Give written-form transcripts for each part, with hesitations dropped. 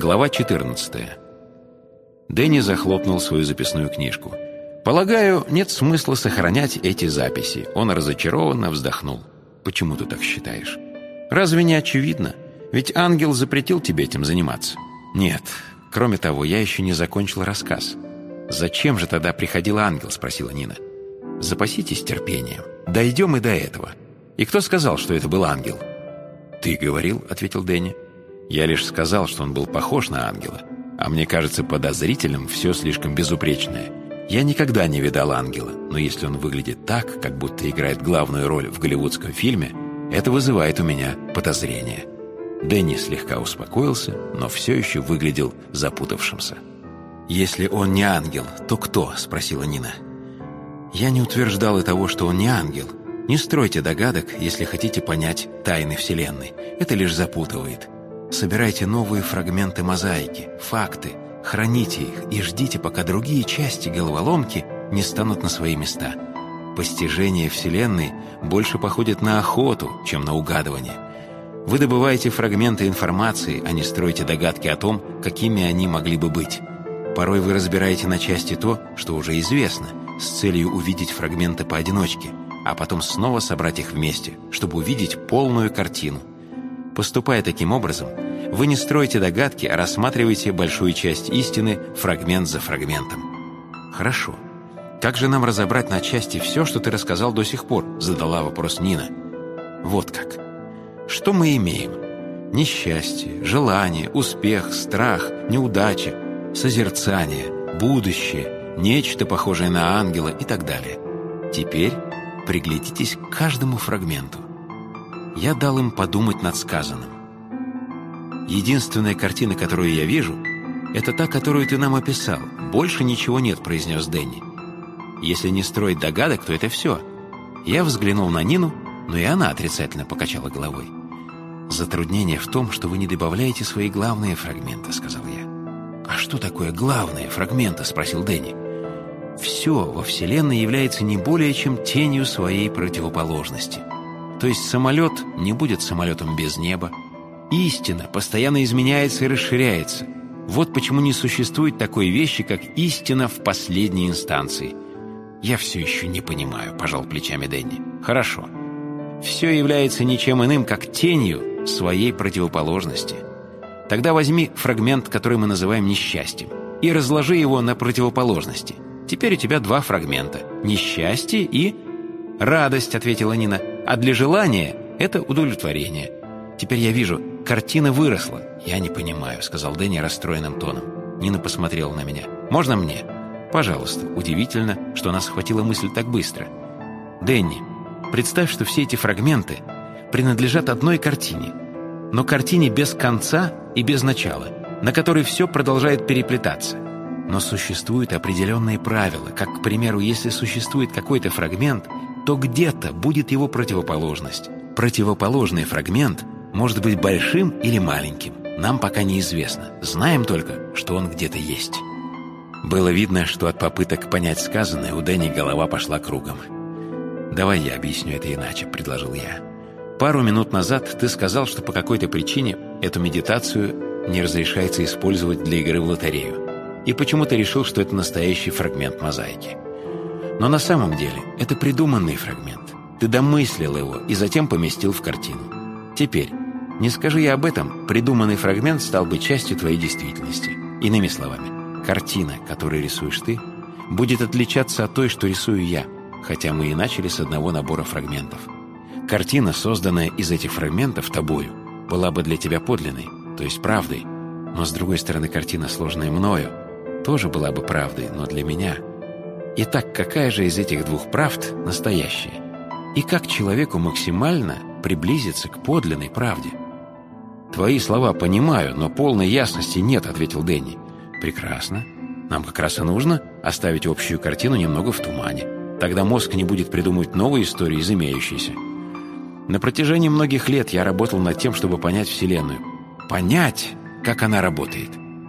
Глава 14. Дэнни захлопнул свою записную книжку. «Полагаю, нет смысла сохранять эти записи». Он разочарованно вздохнул. «Почему ты так считаешь? Разве не очевидно? Ведь ангел запретил тебе этим заниматься». «Нет. Кроме того, я еще не закончил рассказ». «Зачем же тогда приходил ангел?» – спросила Нина. «Запаситесь терпением. Дойдем и до этого. И кто сказал, что это был ангел?» «Ты говорил», – ответил Дэнни. «Я лишь сказал, что он был похож на ангела. А мне кажется подозрительным все слишком безупречное. Я никогда не видал ангела, но если он выглядит так, как будто играет главную роль в голливудском фильме, это вызывает у меня подозрение». Дэнни слегка успокоился, но все еще выглядел запутавшимся. «Если он не ангел, то кто?» – спросила Нина. «Я не утверждал и того, что он не ангел. Не стройте догадок, если хотите понять тайны Вселенной. Это лишь запутывает. Собирайте новые фрагменты мозаики, факты, храните их и ждите, пока другие части головоломки не станут на свои места. Постижение Вселенной больше походит на охоту, чем на угадывание. Вы добываете фрагменты информации, а не строите догадки о том, какими они могли бы быть. Порой вы разбираете на части то, что уже известно, с целью увидеть фрагменты поодиночке, а потом снова собрать их вместе, чтобы увидеть полную картину. Поступая таким образом, вы не строите догадки, а рассматриваете большую часть истины фрагмент за фрагментом. «Хорошо. Как же нам разобрать на части все, что ты рассказал до сих пор?» – задала вопрос Нина. «Вот как. Что мы имеем? Несчастье, желание, успех, страх, неудача, созерцание, будущее, нечто похожее на ангела и так далее. Теперь приглядитесь к каждому фрагменту». Я дал им подумать над сказанным. «Единственная картина, которую я вижу, это та, которую ты нам описал. Больше ничего нет», — произнес Дэнни. «Если не строить догадок, то это все». Я взглянул на Нину, но и она отрицательно покачала головой. «Затруднение в том, что вы не добавляете свои главные фрагменты», — сказал я. «А что такое главные фрагменты?» — спросил Дэнни. «Все во Вселенной является не более чем тенью своей противоположности. То есть самолет не будет самолетом без неба. Истина постоянно изменяется и расширяется. Вот почему не существует такой вещи, как истина в последней инстанции». «Я все еще не понимаю», — пожал плечами Дэнни. «Хорошо. Все является ничем иным, как тенью своей противоположности. Тогда возьми фрагмент, который мы называем несчастьем, и разложи его на противоположности. Теперь у тебя два фрагмента – несчастье и радость», – ответила Нина. «А для желания – это удовлетворение. Теперь я вижу, картина выросла». «Я не понимаю», – сказал Дэнни расстроенным тоном. Нина посмотрела на меня. «Можно мне?» «Пожалуйста». Удивительно, что она схватила мысль так быстро. «Дэнни, представь, что все эти фрагменты принадлежат одной картине, но картине без конца и без начала, на которой все продолжает переплетаться. Но существуют определенные правила, как, к примеру, если существует какой-то фрагмент, то где-то будет его противоположность. Противоположный фрагмент может быть большим или маленьким. Нам пока неизвестно. Знаем только, что он где-то есть». Было видно, что от попыток понять сказанное у Дэнни голова пошла кругом. «Давай я объясню это иначе», — предложил я. «Пару минут назад ты сказал, что по какой-то причине эту медитацию не разрешается использовать для игры в лотерею. И почему-то решил, что это настоящий фрагмент мозаики. Но на самом деле это придуманный фрагмент. Ты домыслил его и затем поместил в картину. Теперь, не скажи я об этом, придуманный фрагмент стал бы частью твоей действительности. Иными словами, картина, которую рисуешь ты, будет отличаться от той, что рисую я, хотя мы и начали с одного набора фрагментов. Картина, созданная из этих фрагментов тобою, была бы для тебя подлинной, то есть правдой. Но, с другой стороны, картина, сложная мною, тоже была бы правдой, но для меня. Итак, какая же из этих двух правд настоящая? И как человеку максимально приблизиться к подлинной правде?» «Твои слова понимаю, но полной ясности нет», — ответил Дэнни. «Прекрасно. Нам как раз и нужно оставить общую картину немного в тумане. Тогда мозг не будет придумывать новые истории из имеющейся. На протяжении многих лет я работал над тем, чтобы понять Вселенную. Понять, как она работает.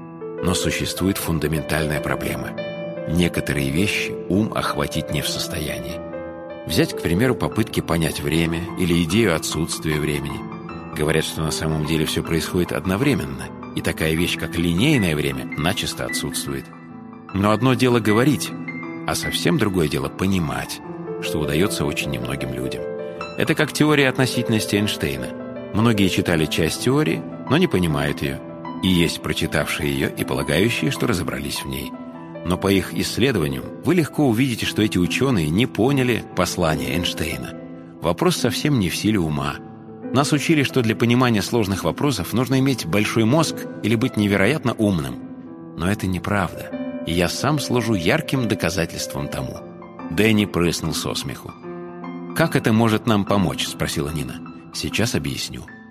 Но существует фундаментальная проблема. Некоторые вещи ум охватить не в состоянии. Взять, к примеру, попытки понять время или идею отсутствия времени. Говорят, что на самом деле все происходит одновременно. и такая вещь, как линейное время, начисто отсутствует. Но одно дело говорить, а совсем другое дело понимать, что удается очень немногим людям. Это как теория относительности Эйнштейна. Многие читали часть теории, но не понимают ее. И есть прочитавшие ее и полагающие, что разобрались в ней. Но по их исследованиям вы легко увидите, что эти ученые не поняли послания Эйнштейна. Вопрос совсем не в силе ума. Нас учили, что для понимания сложных вопросов нужно иметь большой мозг или быть невероятно умным. Но это неправда. И я сам служу ярким доказательством тому. Дэнни прыснул со смеху. «Как это может нам помочь?» – спросила Нина. «Сейчас объясню».